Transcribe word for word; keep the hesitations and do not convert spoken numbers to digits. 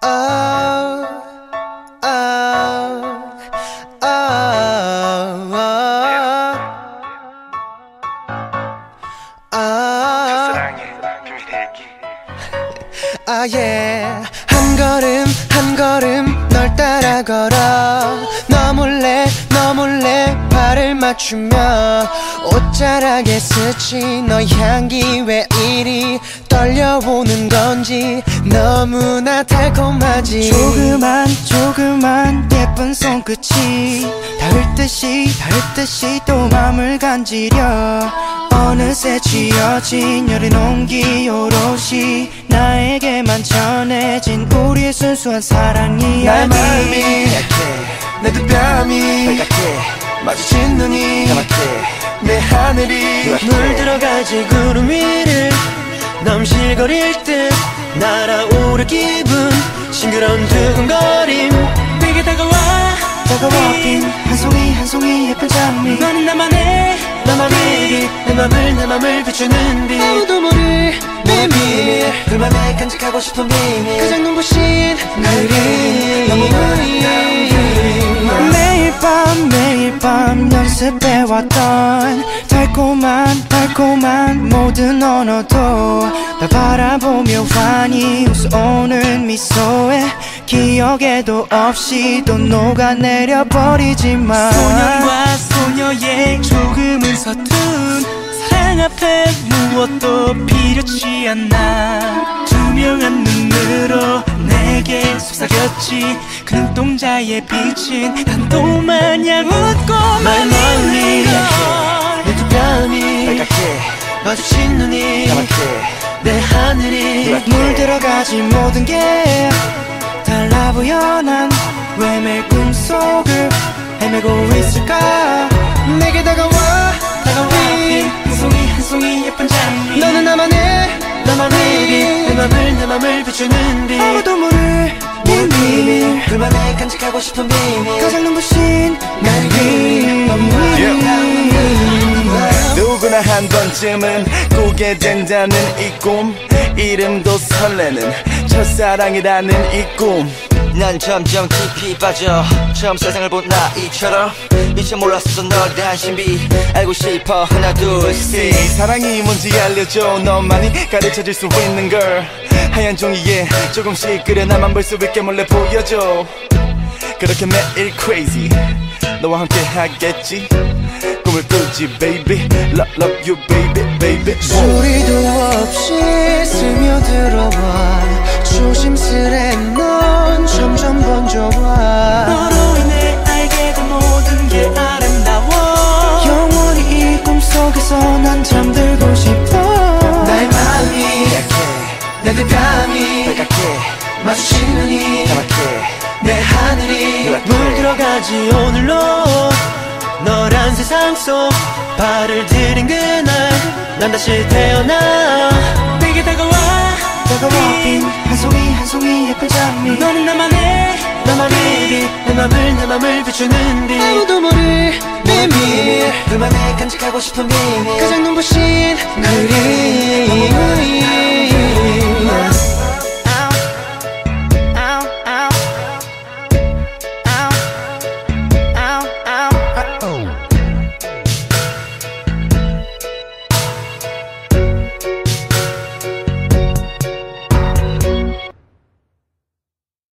oh, oh, oh, oh. 첫사랑의 비밀의 얘기. 아 yeah. 한 걸음 한 걸음 널 따라 걸어 너 몰래 너 몰래 발을 맞추며 옷자락에 스친 너 향기 왜 이리 떨려오는 건지 너무나 달콤하지. 조그만 조그만 예쁜 손끝이 닿을 듯이 닿을 듯이 또 맘을 간지려 어느새 지어진 여린 온기 오롯이 나에게만 전해진 우리의 순수한 사랑이 나의 마음이 약해 내 두 뺨이 빨갛게 마주친 눈이 까맣게 내 하늘이 물들어가지 구름 위를 넘실거릴 듯 날아오를 기분 싱그러운 두근거림 내게 다가와 다가와 빈 한 송이 한 송이 예쁜 장미 너는 나만의 나만의 내 맘을 내 맘을 비추는 빛 아무도 모를 비밀 둘만의 간직하고 싶은 비밀 가장 눈부신 그림 너무 아름다운 매일 밤 매일 밤 연습해왔던 달콤한 달콤한 모든 언어도 날 바라보며 환히 웃어오는 미소에 기억에도 없이 또 녹아내려 버리지만 소년과 소녀의 조금은 서툰 사랑 앞에 무엇도 필요치 않아 투명한 눈으로 내게 속삭였지 그 눈동자의 빛은 단도 마냥 웃고 나의 마음이 약해 내 두 뺨이 빨갛게 마주친 눈이 까맣게 내 하늘이 물들어가지 모든 게 달라 보여 난 왜 매일 꿈속을 헤매고 있을까 내게 다가와 다가와 한 송이 한 송이 예쁜 장미 너는 나만의 나만의 빛 내 맘을 내 맘을 비추는 빛 아무도 모를 비밀 둘만의 간직하고 싶은 비밀 가장 눈부신 그림 누구나 한 번쯤은 꾸게 된다는 이 꿈 이름도 설레는 첫사랑이라는 이 꿈 난 점점 깊이 빠져 처음 세상을 본 나이처럼 이제 몰랐어 널 대한 신비 알고 싶어 하나 둘셋 사랑이 뭔지 알려줘 너만이 가르쳐줄 수 있는 걸 하얀 종이에 조금씩 그려 나만 볼 수 있게 몰래 보여줘 그렇게 매일 crazy 너와 함께 하겠지 꿈을 꾸지 baby love love you baby baby 소리도 없이 스며들어와 조심스레 넌 점점 번져와 너로 인해 알게 된 모든 게 아름다워 영원히 이 꿈속에서 난 잠들고 싶어 나의 마음이 약해 내 두 뺨이 빨갛게 마주친 눈이 까맣게 내 하늘이 물들어가지 오늘로 너란 세상 속 발을 들인 그날 난 다시 태어나 내게 다가와 다가와 빈 한 송이 한 송이 예쁜 장미 너는 나만의 나만의 빛 내 맘을 내 맘을 비추는 빛 아무도 모를 비밀 둘만의 간직하고 싶은 비밀 가장 눈부신 그림